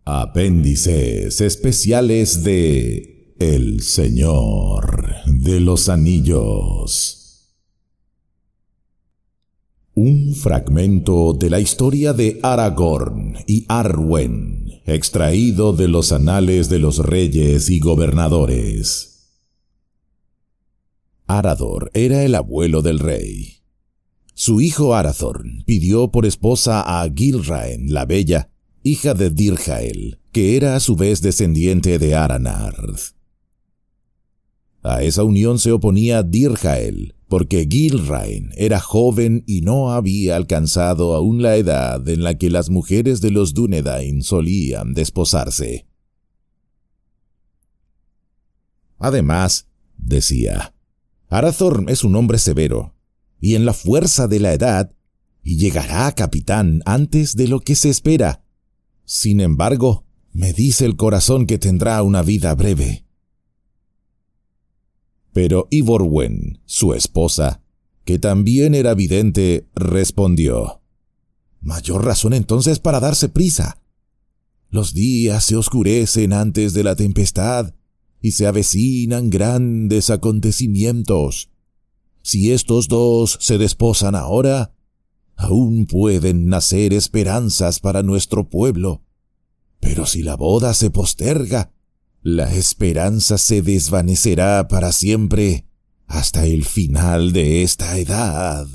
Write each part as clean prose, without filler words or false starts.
Apéndices especiales de El Señor de los Anillos. Un fragmento de la historia de Aragorn y Arwen, extraído de los anales de los reyes y gobernadores. Arador era el abuelo del rey. Su hijo Arathorn pidió por esposa a Gilraen la Bella, hija de Dirjael, que era a su vez descendiente de Aranarth. A esa unión se oponía Dirjael, porque Gilraen era joven y no había alcanzado aún la edad en la que las mujeres de los Dúnedain solían desposarse. Además, decía, Arathorn es un hombre severo, y en la fuerza de la edad, y llegará a capitán antes de lo que se espera. Sin embargo, me dice el corazón que tendrá una vida breve. Pero Ivorwen, su esposa, que también era vidente, respondió: «Mayor razón entonces para darse prisa. Los días se oscurecen antes de la tempestad y se avecinan grandes acontecimientos. Si estos dos se desposan ahora, aún pueden nacer esperanzas para nuestro pueblo. Pero si la boda se posterga, la esperanza se desvanecerá para siempre hasta el final de esta edad».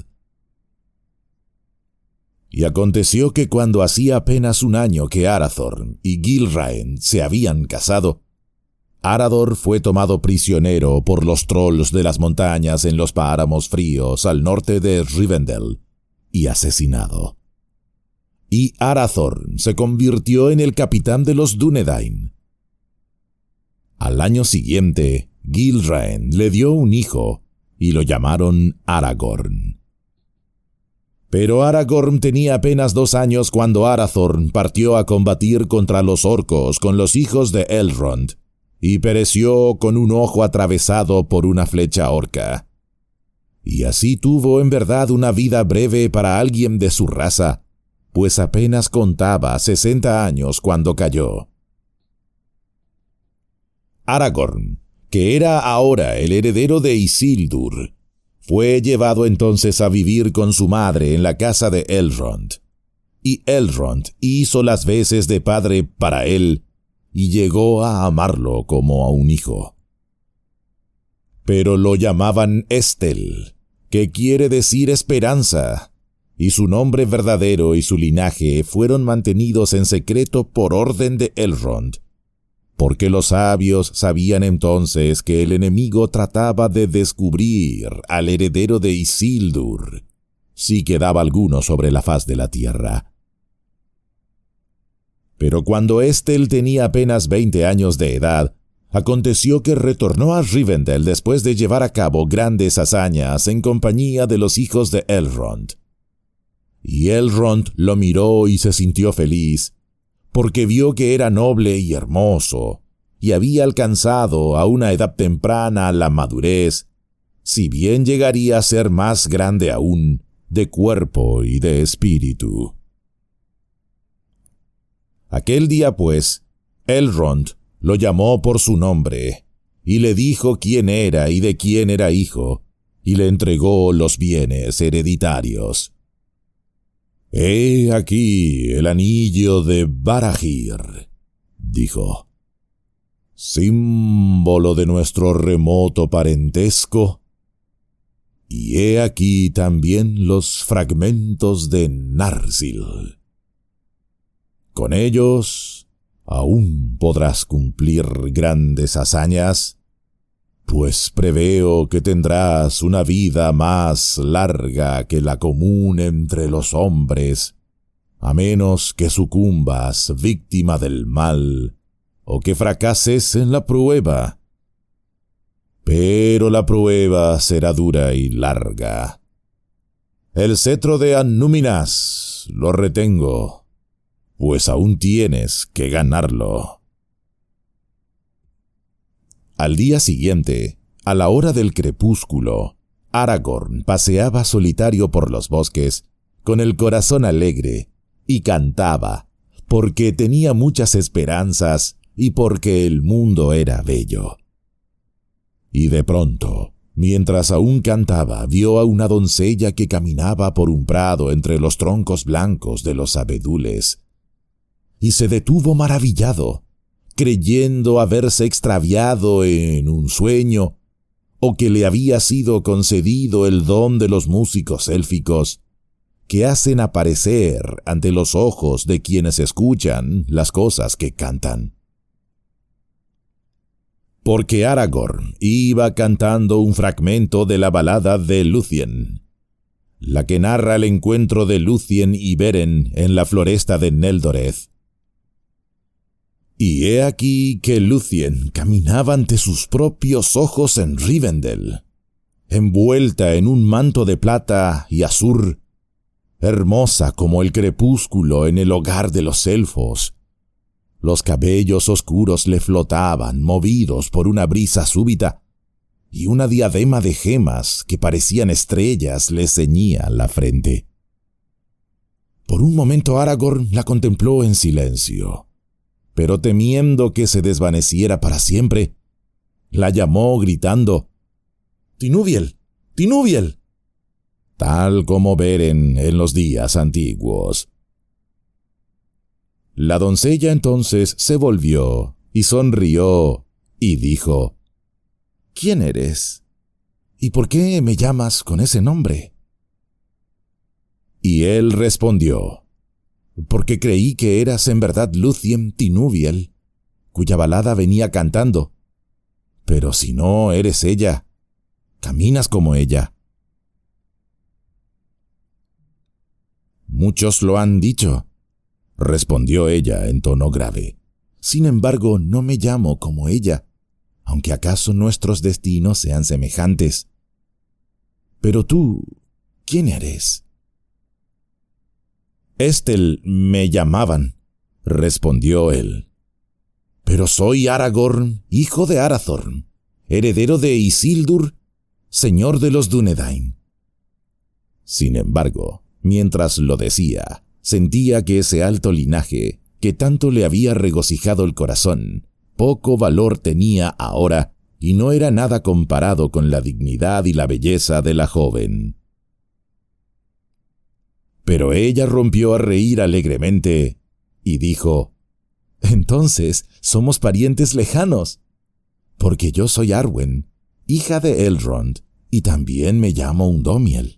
Y aconteció que cuando hacía apenas un año que Arathorn y Gilraen se habían casado, Arador fue tomado prisionero por los trolls de las montañas en los páramos fríos al norte de Rivendell y asesinado. Y Arathorn se convirtió en el capitán de los Dúnedain. Al año siguiente, Gilraen le dio un hijo y lo llamaron Aragorn. Pero Aragorn tenía apenas 2 años cuando Arathorn partió a combatir contra los orcos con los hijos de Elrond y pereció con un ojo atravesado por una flecha orca. Y así tuvo en verdad una vida breve para alguien de su raza, pues apenas contaba 60 años cuando cayó. Aragorn, que era ahora el heredero de Isildur, fue llevado entonces a vivir con su madre en la casa de Elrond. Y Elrond hizo las veces de padre para él, y llegó a amarlo como a un hijo. Pero lo llamaban Estel, que quiere decir esperanza, y su nombre verdadero y su linaje fueron mantenidos en secreto por orden de Elrond, porque los sabios sabían entonces que el enemigo trataba de descubrir al heredero de Isildur, si quedaba alguno sobre la faz de la tierra. Pero cuando Estel tenía apenas 20 años de edad, aconteció que retornó a Rivendell después de llevar a cabo grandes hazañas en compañía de los hijos de Elrond. Y Elrond lo miró y se sintió feliz, porque vio que era noble y hermoso, y había alcanzado a una edad temprana la madurez, si bien llegaría a ser más grande aún, de cuerpo y de espíritu. Aquel día, pues, Elrond lo llamó por su nombre, y le dijo quién era y de quién era hijo, y le entregó los bienes hereditarios. «He aquí el anillo de Barahir», dijo, «símbolo de nuestro remoto parentesco, y he aquí también los fragmentos de Narsil. Con ellos aún podrás cumplir grandes hazañas, pues preveo que tendrás una vida más larga que la común entre los hombres, a menos que sucumbas víctima del mal o que fracases en la prueba. Pero la prueba será dura y larga. El cetro de Annúminas lo retengo, pues aún tienes que ganarlo». Al día siguiente, a la hora del crepúsculo, Aragorn paseaba solitario por los bosques, con el corazón alegre, y cantaba, porque tenía muchas esperanzas y porque el mundo era bello. Y de pronto, mientras aún cantaba, vio a una doncella que caminaba por un prado entre los troncos blancos de los abedules, y se detuvo maravillado, creyendo haberse extraviado en un sueño, o que le había sido concedido el don de los músicos élficos, que hacen aparecer ante los ojos de quienes escuchan las cosas que cantan. Porque Aragorn iba cantando un fragmento de la balada de Lúthien, la que narra el encuentro de Lúthien y Beren en la floresta de Neldoreth. Y he aquí que Lúthien caminaba ante sus propios ojos en Rivendell, envuelta en un manto de plata y azur, hermosa como el crepúsculo en el hogar de los elfos. Los cabellos oscuros le flotaban, movidos por una brisa súbita, y una diadema de gemas que parecían estrellas le ceñía la frente. Por un momento Aragorn la contempló en silencio, pero temiendo que se desvaneciera para siempre, la llamó gritando: «¡Tinúviel! ¡Tinúviel!», tal como Beren en los días antiguos. La doncella entonces se volvió y sonrió y dijo: «¿Quién eres? ¿Y por qué me llamas con ese nombre?». Y él respondió: «Porque creí que eras en verdad Lúthien Tinúviel, cuya balada venía cantando. Pero si no eres ella, caminas como ella». «Muchos lo han dicho», respondió ella en tono grave. «Sin embargo, no me llamo como ella, aunque acaso nuestros destinos sean semejantes. Pero tú, ¿quién eres?». «Estel me llamaban», respondió él. «Pero soy Aragorn, hijo de Arathorn, heredero de Isildur, señor de los Dúnedain». Sin embargo, mientras lo decía, sentía que ese alto linaje, que tanto le había regocijado el corazón, poco valor tenía ahora y no era nada comparado con la dignidad y la belleza de la joven. Pero ella rompió a reír alegremente y dijo: «Entonces somos parientes lejanos, porque yo soy Arwen, hija de Elrond, y también me llamo Undómiel».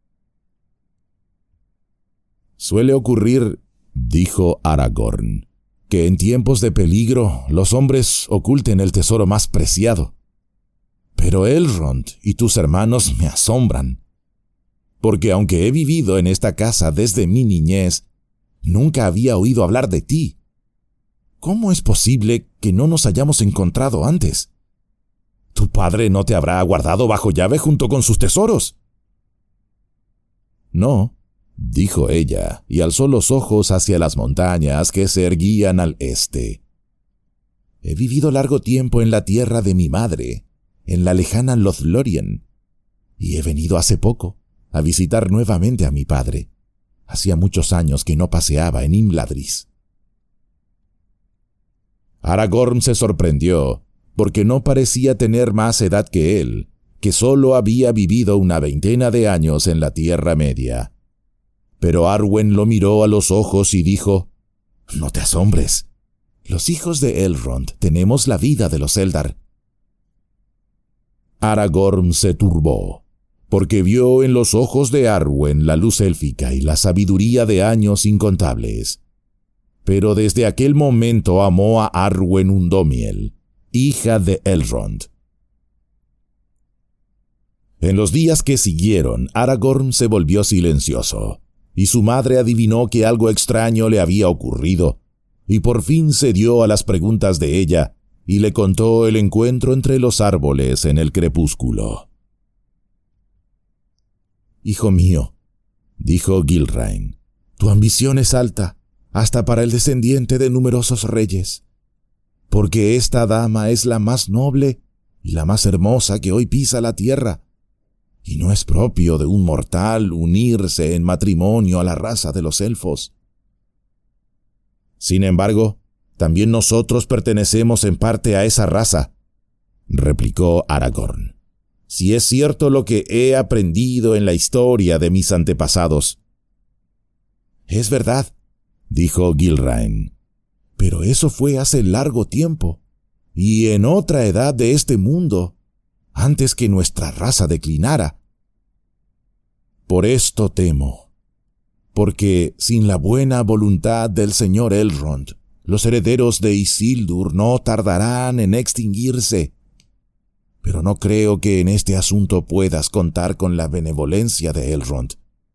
«Suele ocurrir», dijo Aragorn, «que en tiempos de peligro los hombres oculten el tesoro más preciado. Pero Elrond y tus hermanos me asombran, porque aunque he vivido en esta casa desde mi niñez, nunca había oído hablar de ti. ¿Cómo es posible que no nos hayamos encontrado antes? ¿Tu padre no te habrá guardado bajo llave junto con sus tesoros?». «No», dijo ella, y alzó los ojos hacia las montañas que se erguían al este. «He vivido largo tiempo en la tierra de mi madre, en la lejana Lothlórien, y he venido hace poco a visitar nuevamente a mi padre. Hacía muchos años que no paseaba en Imladris». Aragorn se sorprendió, porque no parecía tener más edad que él, que solo había vivido una veintena de años en la Tierra Media. Pero Arwen lo miró a los ojos y dijo: «No te asombres. Los hijos de Elrond tenemos la vida de los Eldar». Aragorn se turbó, porque vio en los ojos de Arwen la luz élfica y la sabiduría de años incontables. Pero desde aquel momento amó a Arwen Undómiel, hija de Elrond. En los días que siguieron, Aragorn se volvió silencioso, y su madre adivinó que algo extraño le había ocurrido, y por fin cedió a las preguntas de ella, y le contó el encuentro entre los árboles en el crepúsculo. «Hijo mío», dijo Gilrain, «tu ambición es alta, hasta para el descendiente de numerosos reyes, porque esta dama es la más noble y la más hermosa que hoy pisa la tierra, y no es propio de un mortal unirse en matrimonio a la raza de los elfos. Sin embargo, también nosotros pertenecemos en parte a esa raza, replicó Aragorn. Si es cierto lo que he aprendido en la historia de mis antepasados. Es verdad, dijo Gilraen, pero eso fue hace largo tiempo, y en otra edad de este mundo, antes que nuestra raza declinara. Por esto temo, porque sin la buena voluntad del señor Elrond, los herederos de Isildur no tardarán en extinguirse. Pero no creo que en este asunto puedas contar con la benevolencia de Elrond.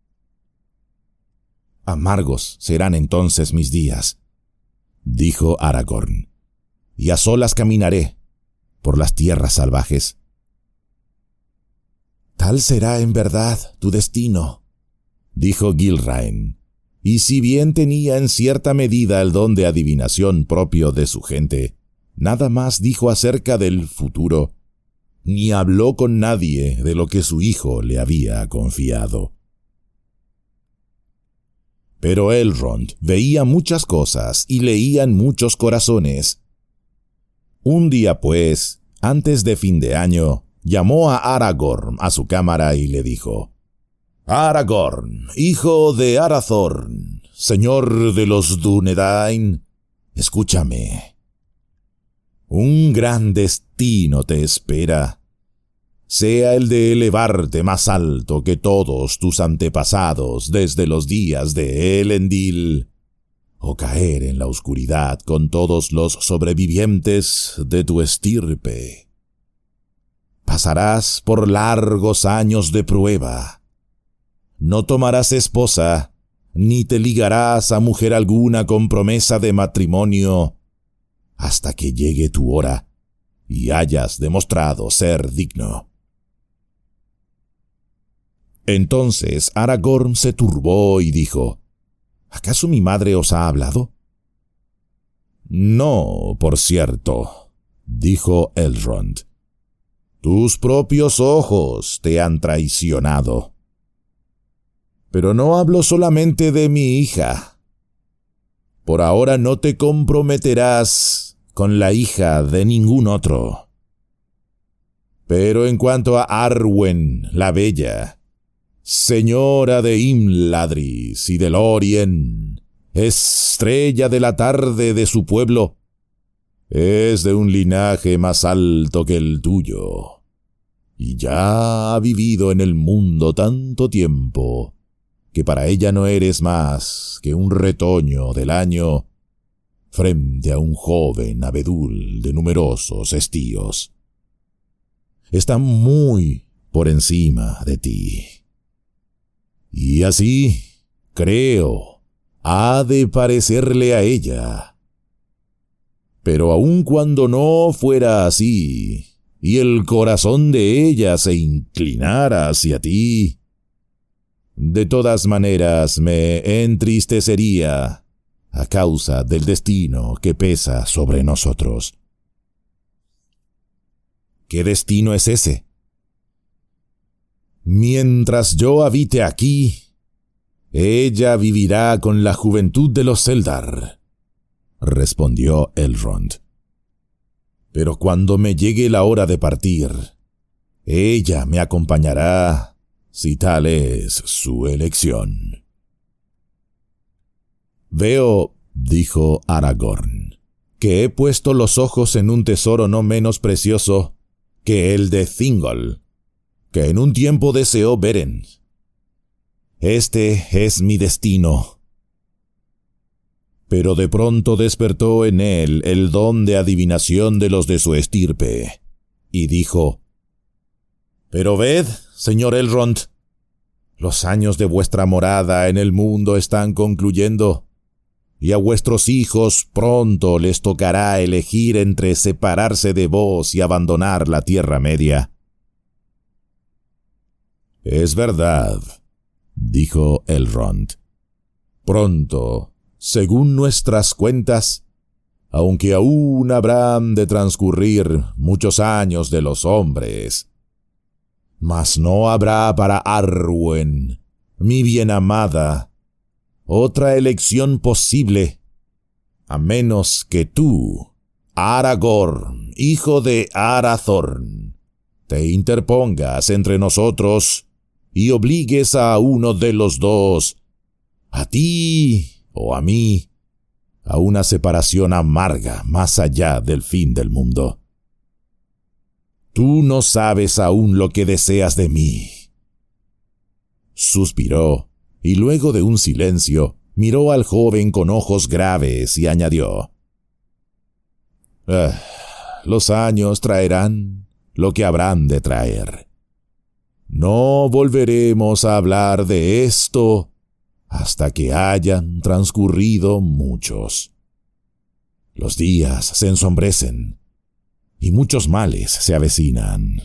Amargos serán entonces mis días, dijo Aragorn, y a solas caminaré por las tierras salvajes. Tal será en verdad tu destino, dijo Gilraen, y si bien tenía en cierta medida el don de adivinación propio de su gente, nada más dijo acerca del futuro, ni habló con nadie de lo que su hijo le había confiado. Pero Elrond veía muchas cosas y leía en muchos corazones. Un día, pues, antes de fin de año, llamó a Aragorn a su cámara y le dijo: «Aragorn, hijo de Arathorn, señor de los Dúnedain, escúchame. Un gran destino te espera, sea el de elevarte más alto que todos tus antepasados desde los días de Elendil, o caer en la oscuridad con todos los sobrevivientes de tu estirpe. Pasarás por largos años de prueba. No tomarás esposa, ni te ligarás a mujer alguna con promesa de matrimonio, hasta que llegue tu hora y hayas demostrado ser digno». Entonces Aragorn se turbó y dijo: «¿Acaso mi madre os ha hablado?» «No, por cierto», dijo Elrond. «Tus propios ojos te han traicionado. Pero no hablo solamente de mi hija. Por ahora no te comprometerás con la hija de ningún otro. Pero en cuanto a Arwen la Bella, señora de Imladris y de Lórien, estrella de la tarde de su pueblo, es de un linaje más alto que el tuyo, y ya ha vivido en el mundo tanto tiempo que para ella no eres más que un retoño del año frente a un joven abedul de numerosos estíos. Está muy por encima de ti. Y así, creo, ha de parecerle a ella. Pero aun cuando no fuera así, y el corazón de ella se inclinara hacia ti, de todas maneras me entristecería a causa del destino que pesa sobre nosotros». «¿Qué destino es ese?» «Mientras yo habite aquí, ella vivirá con la juventud de los Eldar», respondió Elrond. «Pero cuando me llegue la hora de partir, ella me acompañará, si tal es su elección». «Veo», dijo Aragorn, «que he puesto los ojos en un tesoro no menos precioso que el de Thingol, que en un tiempo deseó Beren. Este es mi destino». Pero de pronto despertó en él el don de adivinación de los de su estirpe, y dijo: «Pero ved, señor Elrond, los años de vuestra morada en el mundo están concluyendo, y a vuestros hijos pronto les tocará elegir entre separarse de vos y abandonar la Tierra Media». «Es verdad», dijo Elrond. «Pronto, según nuestras cuentas, aunque aún habrán de transcurrir muchos años de los hombres, mas no habrá para Arwen, mi bien amada, otra elección posible a menos que tú, Aragorn, hijo de Arathorn, te interpongas entre nosotros y obligues a uno de los dos, a ti o a mí, a una separación amarga más allá del fin del mundo. Tú no sabes aún lo que deseas de mí. Suspiró, y luego de un silencio, miró al joven con ojos graves y añadió: los años traerán lo que habrán de traer. No volveremos a hablar de esto hasta que hayan transcurrido muchos. Los días se ensombrecen y muchos males se avecinan.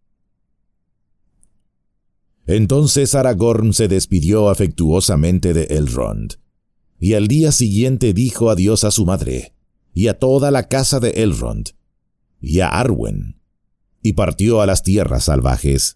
Entonces Aragorn se despidió afectuosamente de Elrond, y al día siguiente dijo adiós a su madre, y a toda la casa de Elrond, y a Arwen, y partió a las tierras salvajes.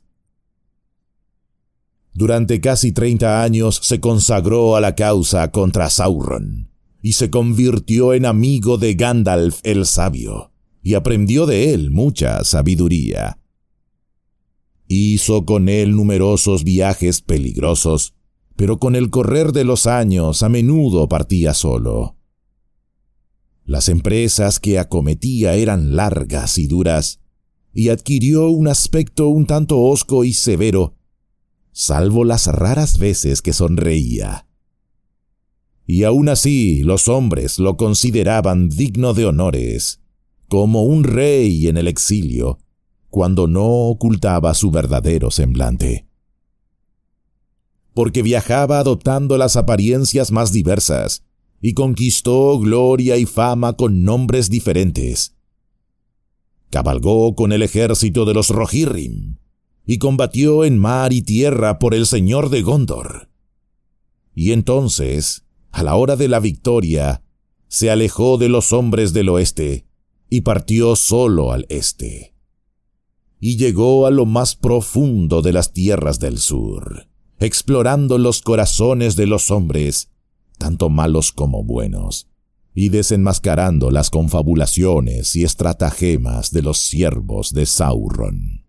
Durante casi 30 años se consagró a la causa contra Sauron, y se convirtió en amigo de Gandalf el Sabio, y aprendió de él mucha sabiduría. Hizo con él numerosos viajes peligrosos, pero con el correr de los años a menudo partía solo. Las empresas que acometía eran largas y duras, y adquirió un aspecto un tanto hosco y severo, salvo las raras veces que sonreía. Y aún así los hombres lo consideraban digno de honores, como un rey en el exilio, cuando no ocultaba su verdadero semblante. Porque viajaba adoptando las apariencias más diversas, y conquistó gloria y fama con nombres diferentes. Cabalgó con el ejército de los Rohirrim, y combatió en mar y tierra por el señor de Gondor. Y entonces, a la hora de la victoria, se alejó de los hombres del oeste, y partió solo al este. Y llegó a lo más profundo de las tierras del sur, explorando los corazones de los hombres, tanto malos como buenos, y desenmascarando las confabulaciones y estratagemas de los siervos de Sauron.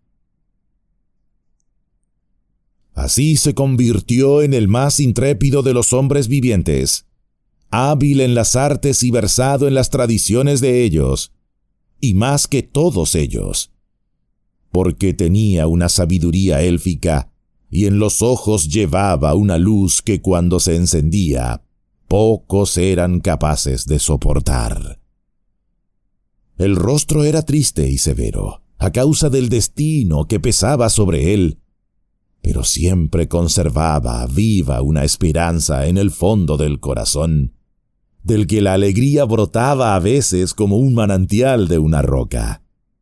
Así se convirtió en el más intrépido de los hombres vivientes, hábil en las artes y versado en las tradiciones de ellos, y más que todos ellos, porque tenía una sabiduría élfica, y en los ojos llevaba una luz que cuando se encendía, pocos eran capaces de soportar. El rostro era triste y severo, a causa del destino que pesaba sobre él, pero siempre conservaba viva una esperanza en el fondo del corazón, del que la alegría brotaba a veces como un manantial de una roca.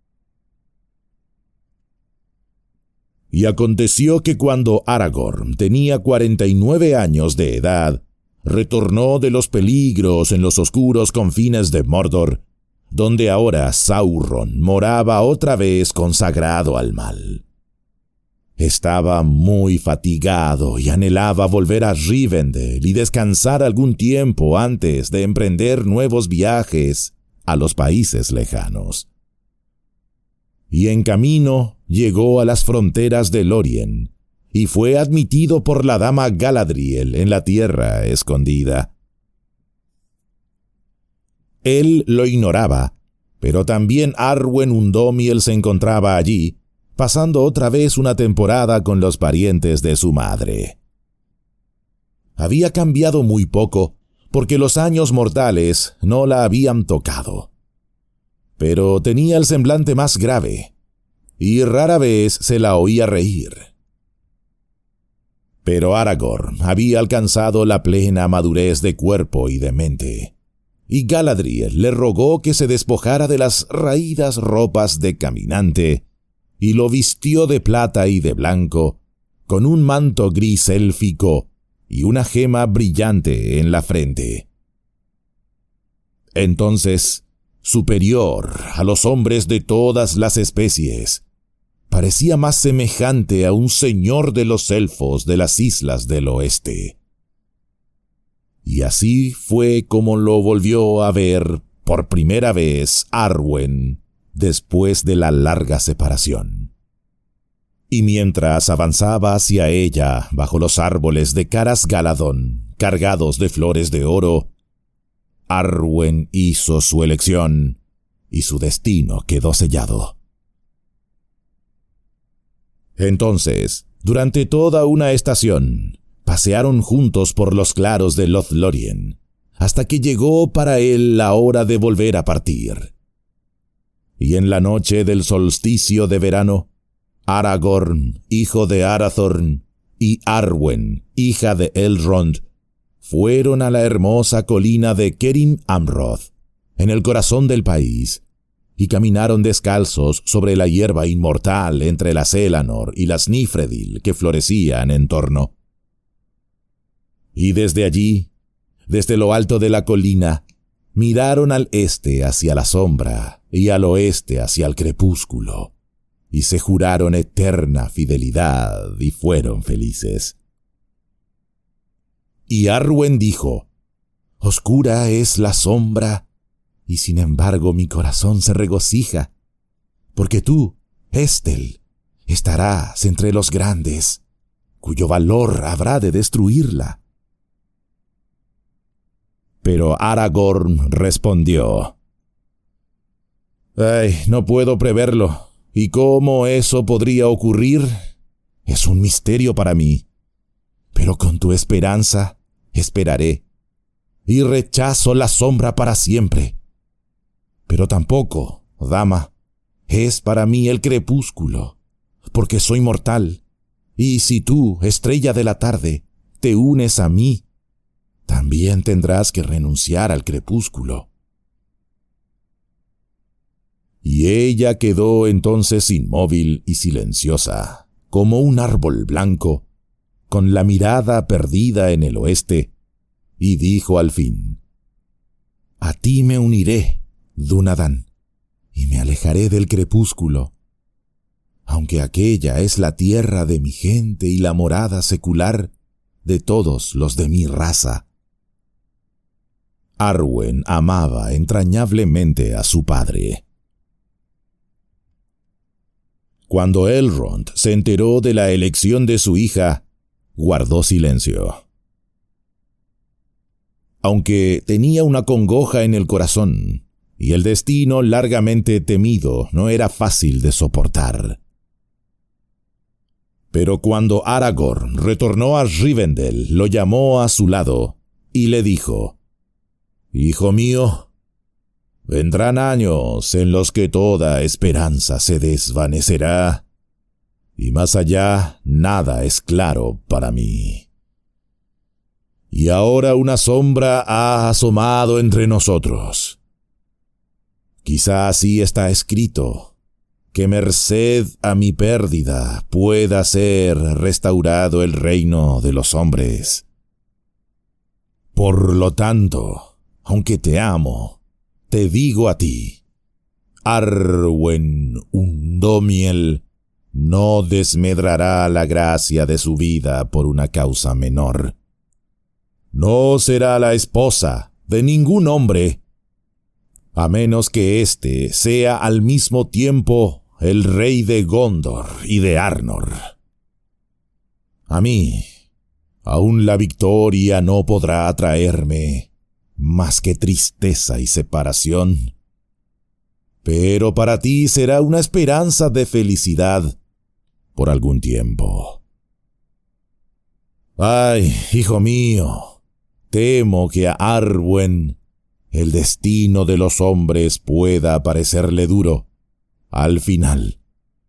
Y aconteció que cuando Aragorn tenía 49 años de edad, retornó de los peligros en los oscuros confines de Mordor, donde ahora Sauron moraba otra vez consagrado al mal. Estaba muy fatigado y anhelaba volver a Rivendell y descansar algún tiempo antes de emprender nuevos viajes a los países lejanos. Y en camino llegó a las fronteras de Lórien, y fue admitido por la dama Galadriel en la tierra escondida. Él lo ignoraba, pero también Arwen Undómiel se encontraba allí, pasando otra vez una temporada con los parientes de su madre. Había cambiado muy poco, porque los años mortales no la habían tocado. Pero tenía el semblante más grave, y rara vez se la oía reír. Pero Aragorn había alcanzado la plena madurez de cuerpo y de mente, y Galadriel le rogó que se despojara de las raídas ropas de caminante, y lo vistió de plata y de blanco, con un manto gris élfico y una gema brillante en la frente. Entonces, superior a los hombres de todas las especies, parecía más semejante a un señor de los elfos de las islas del oeste. Y así fue como lo volvió a ver por primera vez Arwen después de la larga separación. Y mientras avanzaba hacia ella bajo los árboles de Caras Galadón, cargados de flores de oro, Arwen hizo su elección y su destino quedó sellado. Entonces, durante toda una estación, pasearon juntos por los claros de Lothlórien, hasta que llegó para él la hora de volver a partir. Y en la noche del solsticio de verano, Aragorn, hijo de Arathorn, y Arwen, hija de Elrond, fueron a la hermosa colina de Kerim Amroth, en el corazón del país, y caminaron descalzos sobre la hierba inmortal entre las Elanor y las Nifredil que florecían en torno. Y desde allí, desde lo alto de la colina, miraron al este hacia la sombra y al oeste hacia el crepúsculo, y se juraron eterna fidelidad y fueron felices. Y Arwen dijo: «Oscura es la sombra, y sin embargo mi corazón se regocija, porque tú, Estel, estarás entre los grandes, cuyo valor habrá de destruirla». Pero Aragorn respondió: «Ay, no puedo preverlo, y cómo eso podría ocurrir es un misterio para mí. Pero con tu esperanza esperaré, y rechazo la sombra para siempre. Pero tampoco, dama, es para mí el crepúsculo, porque soy mortal, y si tú, estrella de la tarde, te unes a mí, también tendrás que renunciar al crepúsculo». Y ella quedó entonces inmóvil y silenciosa, como un árbol blanco, con la mirada perdida en el oeste, y dijo al fin: «A ti me uniré, Dúnadan, y me alejaré del crepúsculo, aunque aquella es la tierra de mi gente y la morada secular de todos los de mi raza». Arwen amaba entrañablemente a su padre. Cuando Elrond se enteró de la elección de su hija, guardó silencio. Aunque tenía una congoja en el corazón, y el destino largamente temido no era fácil de soportar. Pero cuando Aragorn retornó a Rivendell, lo llamó a su lado y le dijo: «Hijo mío, vendrán años en los que toda esperanza se desvanecerá, y más allá nada es claro para mí. Y ahora una sombra ha asomado entre nosotros. Quizá así está escrito, que merced a mi pérdida pueda ser restaurado el reino de los hombres. Por lo tanto, aunque te amo, te digo a ti, Arwen Undomiel no desmedrará la gracia de su vida por una causa menor. No será la esposa de ningún hombre, a menos que éste sea al mismo tiempo el rey de Gondor y de Arnor. A mí, aún la victoria no podrá atraerme más que tristeza y separación. Pero para ti será una esperanza de felicidad por algún tiempo. Ay, hijo mío, temo que a Arwen el destino de los hombres pueda parecerle duro al final».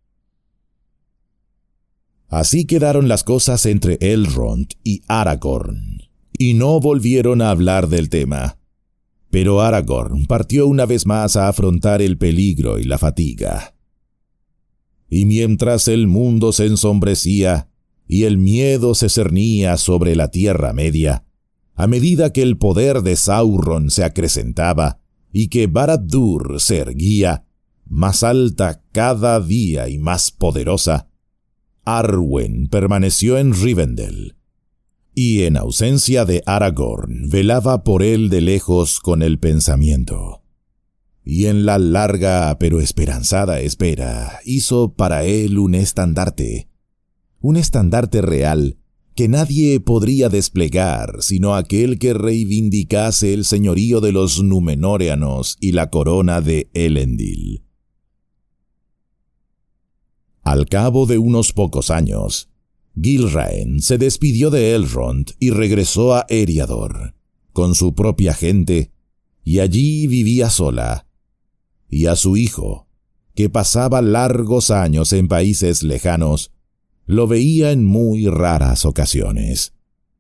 Así quedaron las cosas entre Elrond y Aragorn, y no volvieron a hablar del tema. Pero Aragorn partió una vez más a afrontar el peligro y la fatiga. Y mientras el mundo se ensombrecía y el miedo se cernía sobre la Tierra Media, a medida que el poder de Sauron se acrecentaba y que Barad-dûr se erguía, más alta cada día y más poderosa, Arwen permaneció en Rivendell, y en ausencia de Aragorn velaba por él de lejos con el pensamiento. Y en la larga pero esperanzada espera hizo para él un estandarte real que nadie podría desplegar sino aquel que reivindicase el señorío de los Númenóreanos y la corona de Elendil. Al cabo de unos pocos años, Gilraen se despidió de Elrond y regresó a Eriador, con su propia gente, y allí vivía sola, y a su hijo, que pasaba largos años en países lejanos, lo veía en muy raras ocasiones.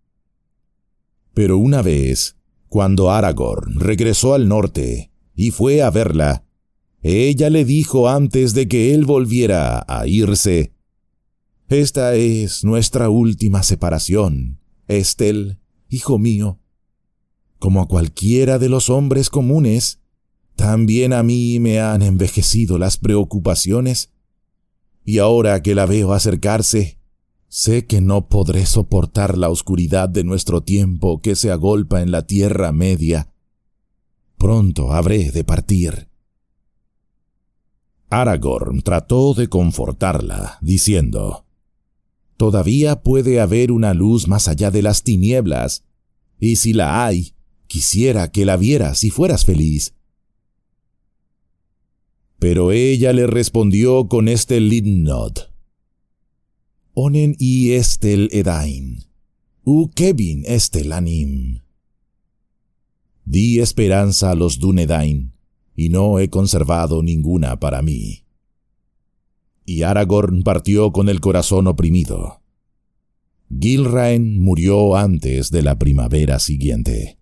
Pero una vez, cuando Aragorn regresó al norte y fue a verla, ella le dijo antes de que él volviera a irse: «Esta es nuestra última separación, Estel, hijo mío. Como a cualquiera de los hombres comunes, también a mí me han envejecido las preocupaciones, y ahora que la veo acercarse, sé que no podré soportar la oscuridad de nuestro tiempo que se agolpa en la Tierra Media. Pronto habré de partir». Aragorn trató de confortarla, diciendo: «Todavía puede haber una luz más allá de las tinieblas, y si la hay, quisiera que la vieras y fueras feliz». Pero ella le respondió con este Lidnod: «Onen y estel edain, u kevin estel anim». Di esperanza a los Dúnedain, y no he conservado ninguna para mí. Y Aragorn partió con el corazón oprimido. Gilraen murió antes de la primavera siguiente.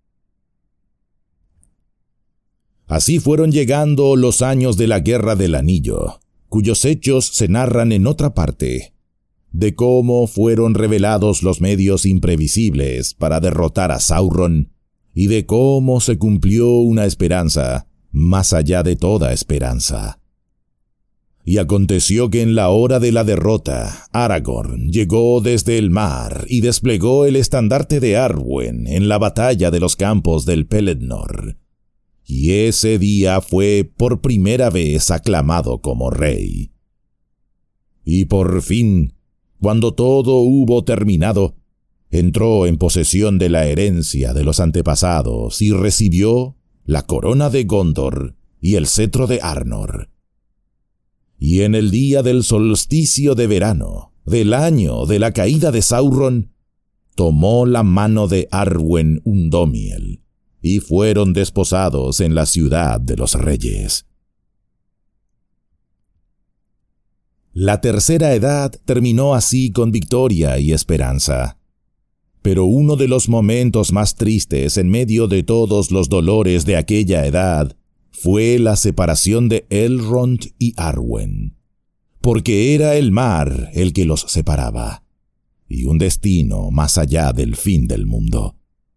Así fueron llegando los años de la Guerra del Anillo, cuyos hechos se narran en otra parte, de cómo fueron revelados los medios imprevisibles para derrotar a Sauron, y de cómo se cumplió una esperanza más allá de toda esperanza. Y aconteció que en la hora de la derrota, Aragorn llegó desde el mar y desplegó el estandarte de Arwen en la batalla de los campos del Pelennor. Y ese día fue por primera vez aclamado como rey. Y por fin, cuando todo hubo terminado, entró en posesión de la herencia de los antepasados y recibió la corona de Gondor y el cetro de Arnor. Y en el día del solsticio de verano, del año de la caída de Sauron, tomó la mano de Arwen Undomiel, y fueron desposados en la ciudad de los reyes. La tercera edad terminó así con victoria y esperanza. Pero uno de los momentos más tristes en medio de todos los dolores de aquella edad fue la separación de Elrond y Arwen, porque era el mar el que los separaba, y un destino más allá del fin del mundo.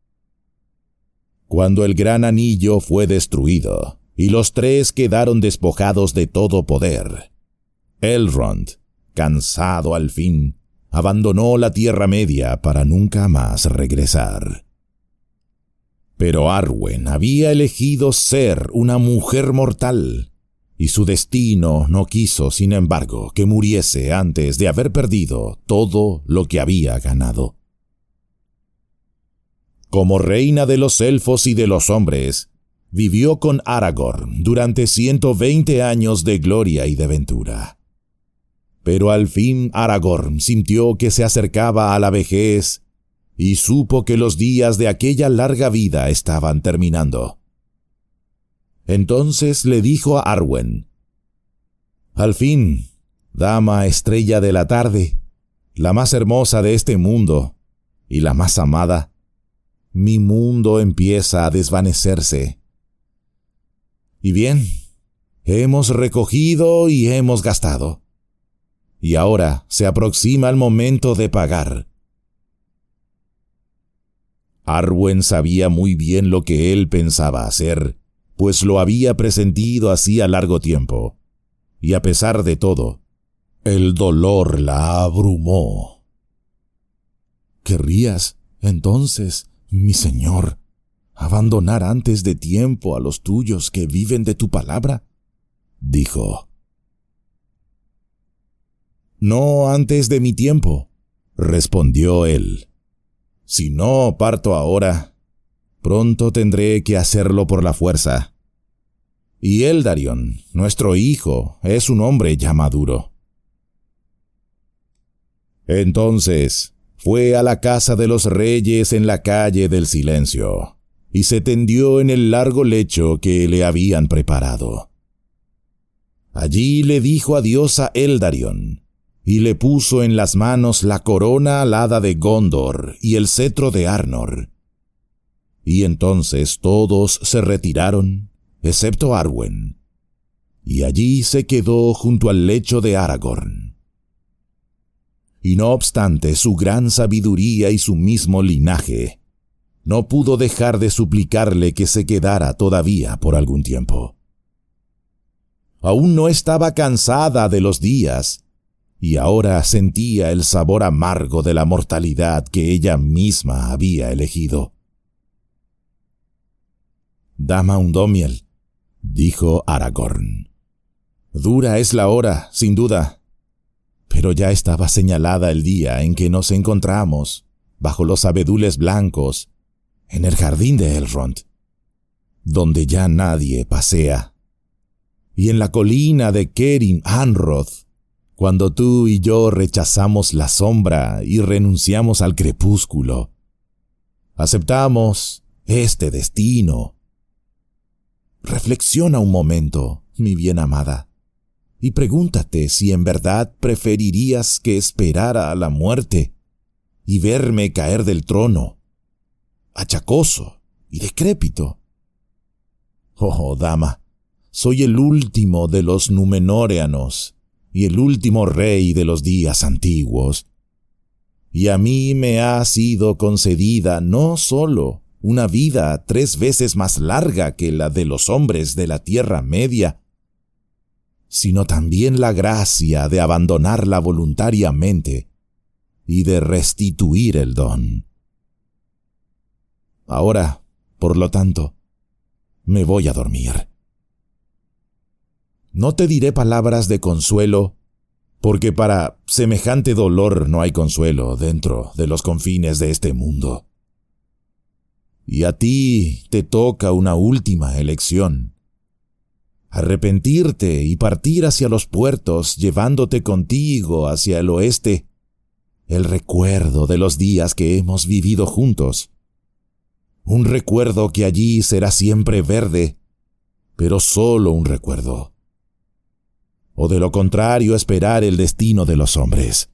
Cuando el gran anillo fue destruido, y los tres quedaron despojados de todo poder, Elrond, cansado al fin, abandonó la Tierra Media para nunca más regresar. Pero Arwen había elegido ser una mujer mortal, y su destino no quiso, sin embargo, que muriese antes de haber perdido todo lo que había ganado. Como reina de los elfos y de los hombres, vivió con Aragorn durante 120 años de gloria y de ventura. Pero al fin Aragorn sintió que se acercaba a la vejez y supo que los días de aquella larga vida estaban terminando. Entonces le dijo a Arwen: «Al fin, dama estrella de la tarde, la más hermosa de este mundo y la más amada, mi mundo empieza a desvanecerse. Y bien, hemos recogido y hemos gastado. Y ahora se aproxima el momento de pagar». Arwen sabía muy bien lo que él pensaba hacer, pues lo había presentido hacía largo tiempo, y a pesar de todo, el dolor la abrumó. ¿Querrías, entonces, mi señor, abandonar antes de tiempo a los tuyos que viven de tu palabra? Dijo. No antes de mi tiempo, respondió él. Si no parto ahora, pronto tendré que hacerlo por la fuerza. Y Eldarion, nuestro hijo, es un hombre ya maduro. Entonces fue a la casa de los reyes en la calle del silencio, y se tendió en el largo lecho que le habían preparado. Allí le dijo adiós a Eldarion, y le puso en las manos la corona alada de Gondor y el cetro de Arnor. Y entonces todos se retiraron, excepto Arwen, y allí se quedó junto al lecho de Aragorn. Y no obstante su gran sabiduría y su mismo linaje, no pudo dejar de suplicarle que se quedara todavía por algún tiempo. Aún no estaba cansada de los días, y ahora sentía el sabor amargo de la mortalidad que ella misma había elegido. «Dama Undómiel», dijo Aragorn, «dura es la hora, sin duda, pero ya estaba señalada el día en que nos encontramos, bajo los abedules blancos, en el jardín de Elrond, donde ya nadie pasea, y en la colina de Kerim Anroth, cuando tú y yo rechazamos la sombra y renunciamos al crepúsculo. Aceptamos este destino. Reflexiona un momento, mi bien amada, y pregúntate si en verdad preferirías que esperara a la muerte y verme caer del trono, achacoso y decrépito. Oh, dama, soy el último de los Númenóreanos y el último rey de los días antiguos, y a mí me ha sido concedida no sólo una vida 3 veces más larga que la de los hombres de la Tierra Media, sino también la gracia de abandonarla voluntariamente y de restituir el don. Ahora, por lo tanto, me voy a dormir. No te diré palabras de consuelo, porque para semejante dolor no hay consuelo dentro de los confines de este mundo. Y a ti te toca una última elección: arrepentirte y partir hacia los puertos, llevándote contigo hacia el oeste el recuerdo de los días que hemos vivido juntos. Un recuerdo que allí será siempre verde, pero solo un recuerdo. O de lo contrario esperar el destino de los hombres.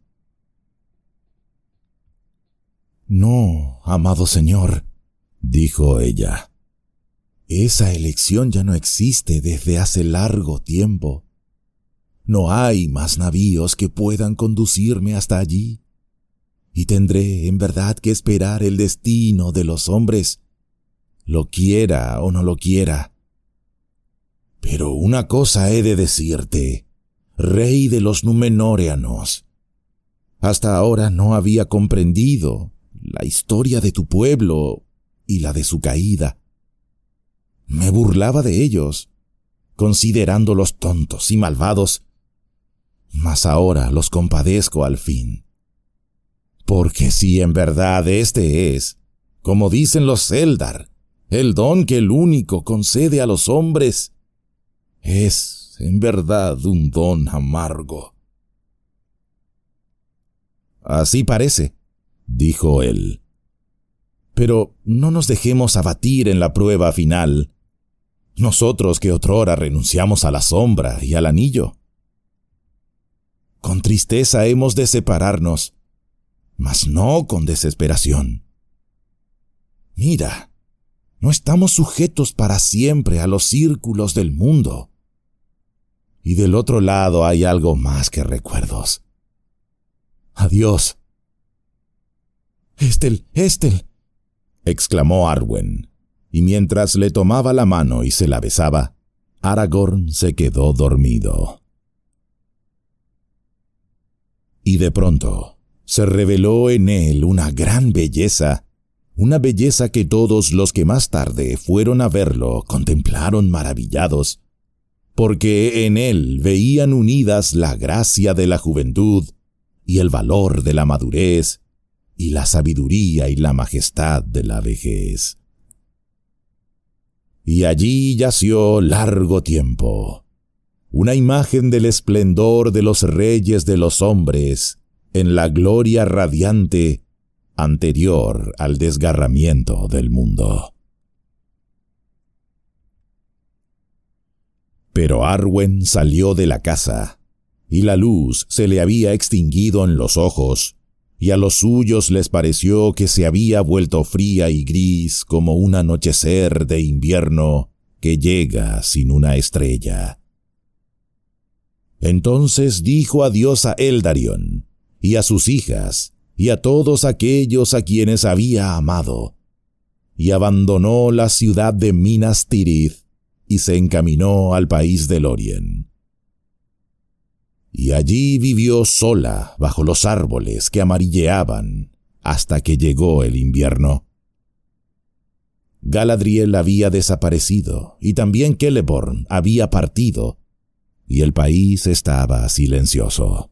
No, amado señor, dijo ella. Esa elección ya no existe desde hace largo tiempo. No hay más navíos que puedan conducirme hasta allí, y tendré en verdad que esperar el destino de los hombres, lo quiera o no lo quiera. Pero una cosa he de decirte, rey de los Númenóreanos. Hasta ahora no había comprendido la historia de tu pueblo y la de su caída. Me burlaba de ellos, considerándolos tontos y malvados, mas ahora los compadezco al fin. Porque si en verdad este es, como dicen los Eldar, el don que el único concede a los hombres, es en verdad un don amargo. Así parece, dijo él. Pero no nos dejemos abatir en la prueba final. Nosotros que otrora renunciamos a la sombra y al anillo. Con tristeza hemos de separarnos, mas no con desesperación. Mira, no estamos sujetos para siempre a los círculos del mundo. Y del otro lado hay algo más que recuerdos. Adiós. Ethel, exclamó Arwen, y mientras le tomaba la mano y se la besaba, Aragorn se quedó dormido. Y de pronto Se reveló en él una gran belleza, una belleza que todos los que más tarde fueron a verlo contemplaron maravillados, porque en él veían unidas la gracia de la juventud y el valor de la madurez y la sabiduría y la majestad de la vejez. Y allí yació largo tiempo, una imagen del esplendor de los reyes de los hombres en la gloria radiante anterior al desgarramiento del mundo. Pero Arwen salió de la casa, y la luz se le había extinguido en los ojos, y a los suyos les pareció que se había vuelto fría y gris como un anochecer de invierno que llega sin una estrella. Entonces dijo adiós a Eldarion, y a sus hijas, y a todos aquellos a quienes había amado, y abandonó la ciudad de Minas Tirith, y se encaminó al país de Lórien. Y allí vivió sola bajo los árboles que amarilleaban hasta que llegó el invierno. Galadriel había desaparecido y también Celeborn había partido, y el país estaba silencioso.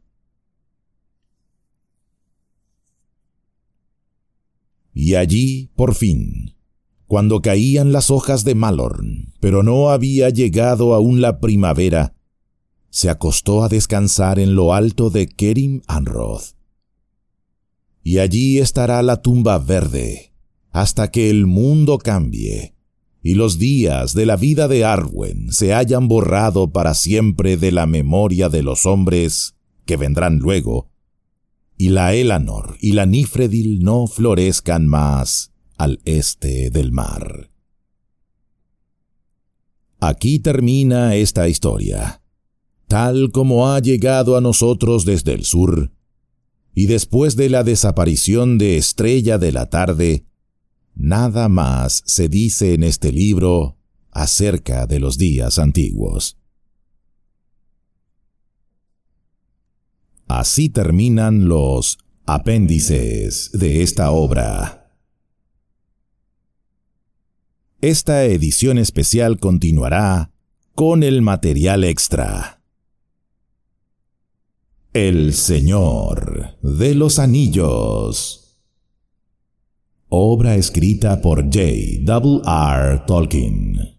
Y allí, por fin, cuando caían las hojas de Malorn, pero no había llegado aún la primavera, se acostó a descansar en lo alto de Kerim Anroth. Y allí estará la tumba verde, hasta que el mundo cambie, y los días de la vida de Arwen se hayan borrado para siempre de la memoria de los hombres que vendrán luego, y la Elanor y la Nifredil no florezcan más al este del mar. Aquí termina esta historia, tal como ha llegado a nosotros desde el sur, y después de la desaparición de Estrella de la Tarde, nada más se dice en este libro acerca de los días antiguos. Así terminan los apéndices de esta obra. Esta edición especial continuará con el material extra. El Señor de los Anillos. Obra escrita por J.R.R. Tolkien.